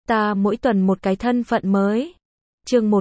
Ta mỗi tuần một cái thân phận mới. Chương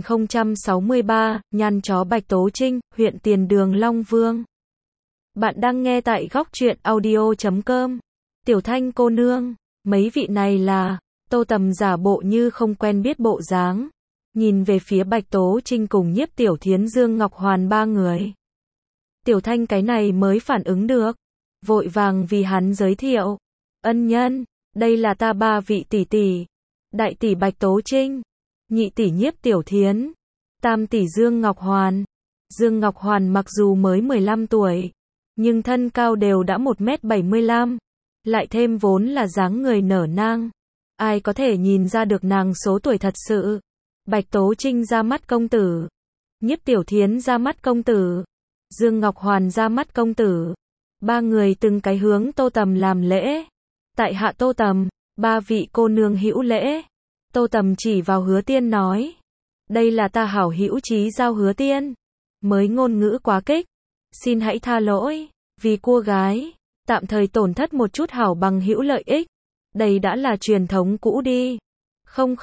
1063, nhăn chó Bạch Tố Trinh, huyện Tiền Đường Long Vương. Bạn đang nghe tại góc truyện audio.com. Tiểu Thanh cô nương, mấy vị này là, Tô Tầm giả bộ như không quen biết bộ dáng, nhìn về phía Bạch Tố Trinh cùng Nhiếp Tiểu Thiến Dương Ngọc Hoàn ba người. Tiểu Thanh cái này mới phản ứng được, vội vàng vì hắn giới thiệu, ân nhân, đây là ta ba vị tỷ tỷ, đại tỷ Bạch Tố Trinh, nhị tỷ Nhiếp Tiểu Thiến, tam tỷ Dương Ngọc Hoàn. Dương Ngọc Hoàn mặc dù mới 15 tuổi, nhưng thân cao đều đã 1m75, lại thêm vốn là dáng người nở nang. Ai có thể nhìn ra được nàng số tuổi thật sự. Bạch Tố Trinh ra mắt công tử, Nhiếp Tiểu Thiến ra mắt công tử, Dương Ngọc Hoàn ra mắt công tử. Ba người từng cái hướng Tô Tầm làm lễ. Tại hạ Tô Tầm, ba vị cô nương hữu lễ. Tô Tầm chỉ vào Hứa Tiên nói, đây là ta hảo hữu Chí Giao Hứa Tiên. Mới ngôn ngữ quá kích, xin hãy tha lỗi, vì cua gái, tạm thời tổn thất một chút hảo bằng hữu lợi ích. Đây đã là truyền thống cũ đi. Không,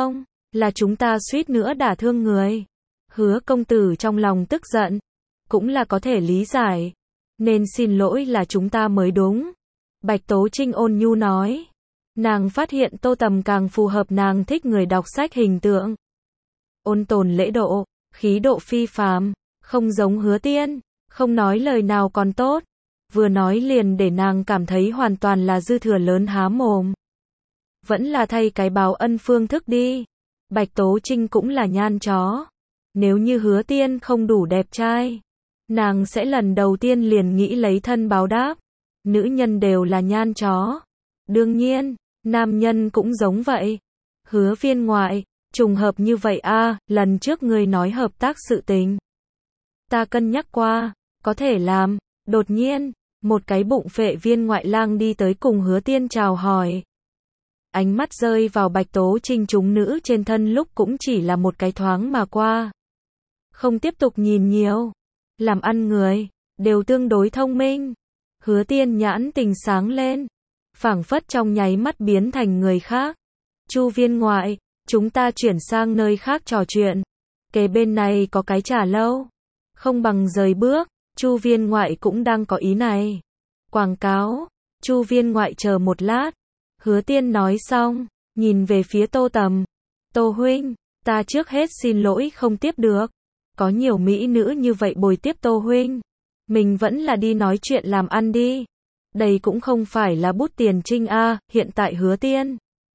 là chúng ta suýt nữa đả thương người. Hứa công tử trong lòng tức giận, cũng là có thể lý giải, nên xin lỗi là chúng ta mới đúng. Bạch Tố Trinh ôn nhu nói. Nàng phát hiện Tô Tầm càng phù hợp nàng thích người đọc sách hình tượng. Ôn tồn lễ độ, khí độ phi phàm, không giống Hứa Tiên, không nói lời nào còn tốt, vừa nói liền để nàng cảm thấy hoàn toàn là dư thừa lớn há mồm. Vẫn là thay cái báo ân phương thức đi. Bạch Tố Trinh cũng là nhan chó. Nếu như Hứa Tiên không đủ đẹp trai, nàng sẽ lần đầu tiên liền nghĩ lấy thân báo đáp. Nữ nhân đều là nhan chó. Đương nhiên, nam nhân cũng giống vậy. Hứa viên ngoại, trùng hợp như vậy a, lần trước ngươi nói hợp tác sự tình. Ta cân nhắc qua, có thể làm. Đột nhiên, một cái bụng phệ viên ngoại lang đi tới cùng Hứa Tiên chào hỏi. Ánh mắt rơi vào Bạch Tố Trinh chúng nữ trên thân lúc cũng chỉ là một cái thoáng mà qua. Không tiếp tục nhìn nhiều. Làm ăn người, đều tương đối thông minh. Hứa Tiên nhãn tình sáng lên, phảng phất trong nháy mắt biến thành người khác. Chu viên ngoại, chúng ta chuyển sang nơi khác trò chuyện. Kế bên này có cái trà lâu, không bằng rời bước. Chu viên ngoại cũng đang có ý này. Quảng cáo. Chu viên ngoại chờ một lát. Hứa Tiên nói xong, nhìn về phía Tô Tầm. Tô huynh, ta trước hết xin lỗi không tiếp được. Có nhiều mỹ nữ như vậy bồi tiếp Tô huynh. Mình vẫn là đi nói chuyện làm ăn đi. Đây cũng không phải là bút tiền trinh a, hiện tại Hứa Tiên.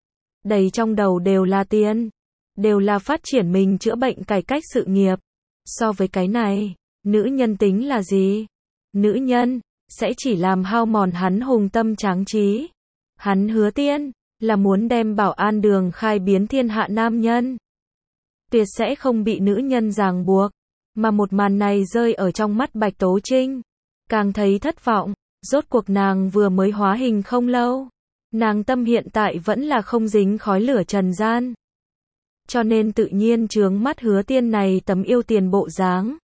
Đầy trong đầu đều là tiền. Đều là phát triển mình chữa bệnh cải cách sự nghiệp. So với cái này, nữ nhân tính là gì? Nữ nhân, sẽ chỉ làm hao mòn hắn hùng tâm tráng trí. Hắn Hứa Tiên, là muốn đem Bảo An Đường khai biến thiên hạ nam nhân. Tuyệt sẽ không bị nữ nhân ràng buộc. Mà một màn này rơi ở trong mắt Bạch Tố Trinh. Càng thấy thất vọng, rốt cuộc nàng vừa mới hóa hình không lâu. Nàng tâm hiện tại vẫn là không dính khói lửa trần gian. Cho nên tự nhiên chướng mắt Hứa Tiên này tấm yêu tiền bộ dáng.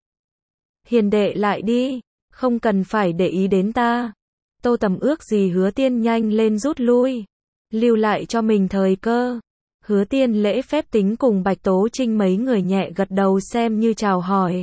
Hiền đệ lại đi, không cần phải để ý đến ta. Tô Tầm ước gì Hứa Tiên nhanh lên rút lui, lưu lại cho mình thời cơ. Hứa Tiên lễ phép tính cùng Bạch Tố Trinh mấy người nhẹ gật đầu xem như chào hỏi.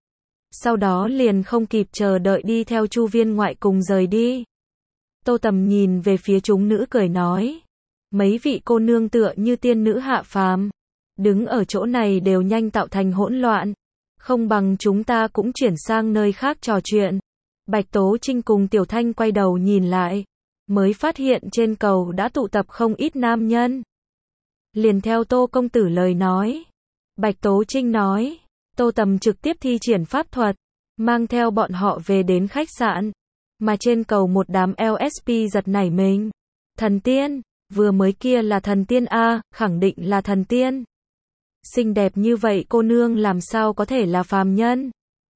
Sau đó liền không kịp chờ đợi đi theo Chu viên ngoại cùng rời đi. Tô Tầm nhìn về phía chúng nữ cười nói, mấy vị cô nương tựa như tiên nữ hạ phàm, đứng ở chỗ này đều nhanh tạo thành hỗn loạn. Không bằng chúng ta cũng chuyển sang nơi khác trò chuyện. Bạch Tố Trinh cùng Tiểu Thanh quay đầu nhìn lại, mới phát hiện trên cầu đã tụ tập không ít nam nhân. Liền theo Tô công tử lời nói, Bạch Tố Trinh nói, Tô Tầm trực tiếp thi triển pháp thuật, mang theo bọn họ về đến khách sạn. Mà trên cầu một đám LSP giật nảy mình. Thần tiên, vừa mới kia là thần tiên a, khẳng định là thần tiên. Xinh đẹp như vậy cô nương làm sao có thể là phàm nhân?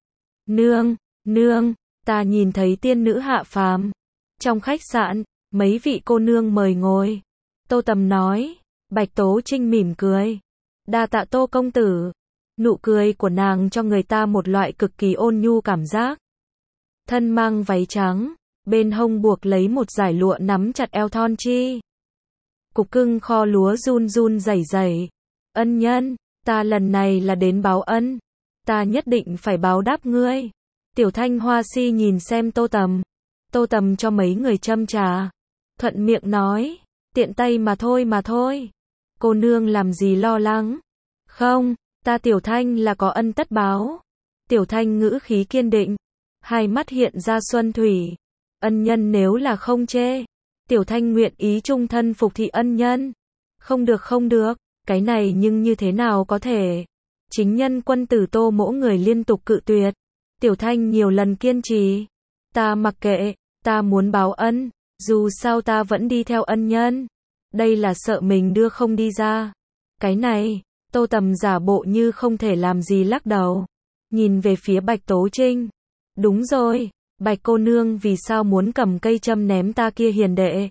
Nương, ta nhìn thấy tiên nữ hạ phàm. Trong khách sạn, mấy vị cô nương mời ngồi. Tô Tầm nói. Bạch Tố Trinh mỉm cười. Đa tạ Tô công tử. Nụ cười của nàng cho người ta một loại cực kỳ ôn nhu cảm giác. Thân mang váy trắng, bên hông buộc lấy một dải lụa nắm chặt eo thon chi. Cục cưng kho lúa run run rẩy rẩy. Ân nhân, ta lần này là đến báo ân. Ta nhất định phải báo đáp ngươi. Tiểu Thanh Hoa si nhìn xem Tô Tầm. Tô Tầm cho mấy người châm trà. Thuận miệng nói, tiện tay mà thôi. Cô nương làm gì lo lắng. Không, ta Tiểu Thanh là có ân tất báo. Tiểu Thanh ngữ khí kiên định. Hai mắt hiện ra xuân thủy. Ân nhân nếu là không chê. Tiểu Thanh nguyện ý trung thân phục thị ân nhân. Không được, cái này nhưng như thế nào có thể. Chính nhân quân tử Tô Mỗ người liên tục cự tuyệt. Tiểu Thanh nhiều lần kiên trì. Ta mặc kệ, ta muốn báo ân, dù sao ta vẫn đi theo ân nhân. Đây là sợ mình đưa không đi ra. Cái này, Tô Tầm giả bộ như không thể làm gì lắc đầu. Nhìn về phía Bạch Tố Trinh. Đúng rồi, Bạch cô nương vì sao muốn cầm cây châm ném ta kia hiền đệ.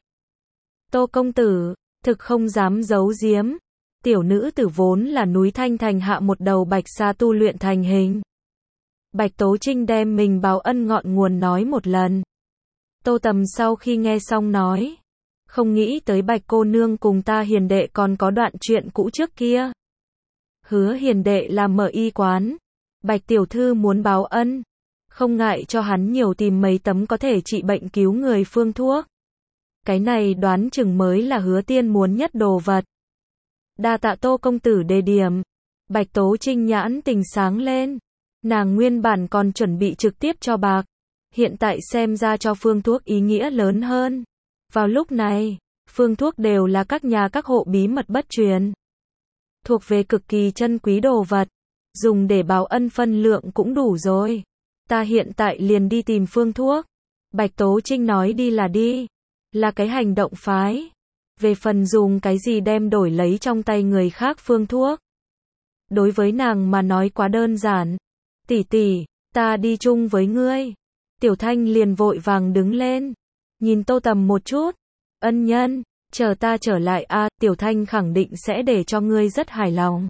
Tô công tử, thực không dám giấu giếm. Tiểu nữ tử vốn là núi Thanh Thành hạ một đầu bạch sa tu luyện thành hình. Bạch Tố Trinh đem mình báo ân ngọn nguồn nói một lần. Tô Tầm sau khi nghe xong nói. Không nghĩ tới Bạch cô nương cùng ta hiền đệ còn có đoạn chuyện cũ trước kia. Hứa hiền đệ làm mở y quán. Bạch tiểu thư muốn báo ân. Không ngại cho hắn nhiều tìm mấy tấm có thể trị bệnh cứu người phương thuốc. Cái này đoán chừng mới là Hứa tiên muốn nhất đồ vật. Đa tạ Tô công tử đề điểm. Bạch Tố Trinh nhãn tình sáng lên. Nàng nguyên bản còn chuẩn bị trực tiếp cho bạc. Hiện tại xem ra cho phương thuốc ý nghĩa lớn hơn. Vào lúc này, phương thuốc đều là các nhà các hộ bí mật bất truyền. Thuộc về cực kỳ chân quý đồ vật. Dùng để báo ân phân lượng cũng đủ rồi. Ta hiện tại liền đi tìm phương thuốc. Bạch Tố Trinh nói đi là đi. Là cái hành động phái. Về phần dùng cái gì đem đổi lấy trong tay người khác phương thuốc. Đối với nàng mà nói quá đơn giản. Tỷ tỷ, ta đi chung với ngươi. Tiểu Thanh liền vội vàng đứng lên. Nhìn Tô Tầm một chút. Ân nhân, chờ ta trở lại a, Tiểu Thanh khẳng định sẽ để cho ngươi rất hài lòng.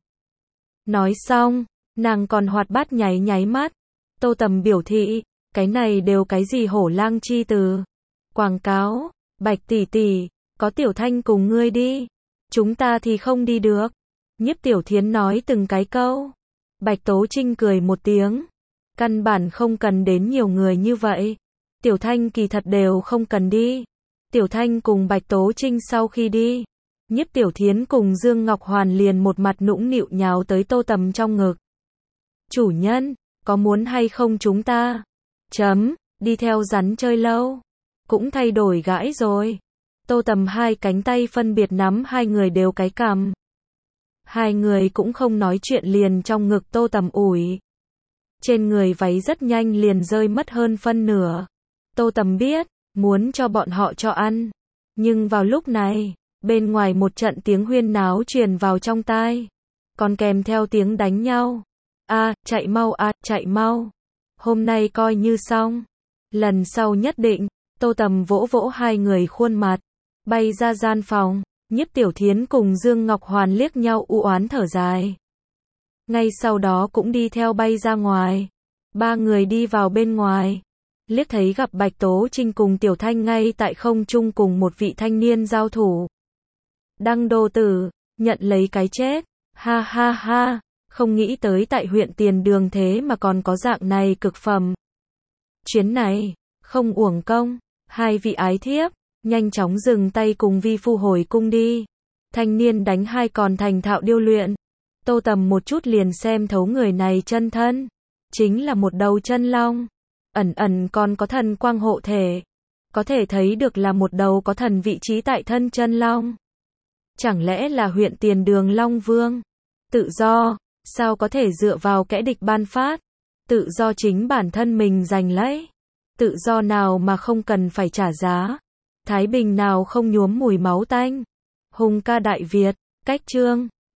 Nói xong, nàng còn hoạt bát nháy mắt. Tô Tầm biểu thị, cái này đều cái gì hổ lang chi từ. Quảng cáo, Bạch tỷ tỷ, có Tiểu Thanh cùng ngươi đi. Chúng ta thì không đi được. Nhiếp Tiểu Thiến nói từng cái câu. Bạch Tố Trinh cười một tiếng. Căn bản không cần đến nhiều người như vậy. Tiểu Thanh kỳ thật đều không cần đi. Tiểu Thanh cùng Bạch Tố Trinh sau khi đi. Nhiếp Tiểu Thiến cùng Dương Ngọc Hoàn liền một mặt nũng nịu nhào tới Tô Tầm trong ngực. Chủ nhân, có muốn hay không chúng ta? Đi theo rắn chơi lâu. Cũng thay đổi gãi rồi. Tô Tầm hai cánh tay phân biệt nắm hai người đều cái cằm. Hai người cũng không nói chuyện liền trong ngực Tô Tầm ủi. Trên người váy rất nhanh liền rơi mất hơn phân nửa. Tô Tầm biết, muốn cho bọn họ cho ăn. Nhưng vào lúc này, bên ngoài một trận tiếng huyên náo truyền vào trong tai. Còn kèm theo tiếng đánh nhau. Chạy mau. Hôm nay coi như xong. Lần sau nhất định, Tô Tầm vỗ vỗ hai người khuôn mặt. Bay ra gian phòng, Nhiếp Tiểu Thiến cùng Dương Ngọc Hoàn liếc nhau u oán thở dài. Ngay sau đó cũng đi theo bay ra ngoài. Ba người đi vào bên ngoài. Liếc thấy gặp Bạch Tố Trinh cùng Tiểu Thanh ngay tại không trung cùng một vị thanh niên giao thủ. Đăng đô tử, nhận lấy cái chết. Ha. Không nghĩ tới tại huyện Tiền Đường thế mà còn có dạng này cực phẩm. Chuyến này, không uổng công. Hai vị ái thiếp, nhanh chóng dừng tay cùng vi phu hồi cung đi. Thanh niên đánh hai còn thành thạo điêu luyện. Tô Tầm một chút liền xem thấu người này chân thân. Chính là một đầu chân long. Ẩn còn có thần quang hộ thể. Có thể thấy được là một đầu có thần vị trí tại thân chân long. Chẳng lẽ là huyện Tiền Đường Long Vương? Tự do, sao có thể dựa vào kẻ địch ban phát? Tự do chính bản thân mình giành lấy. Tự do nào mà không cần phải trả giá? Thái bình nào không nhuốm mùi máu tanh? Hùng ca Đại Việt, cách chương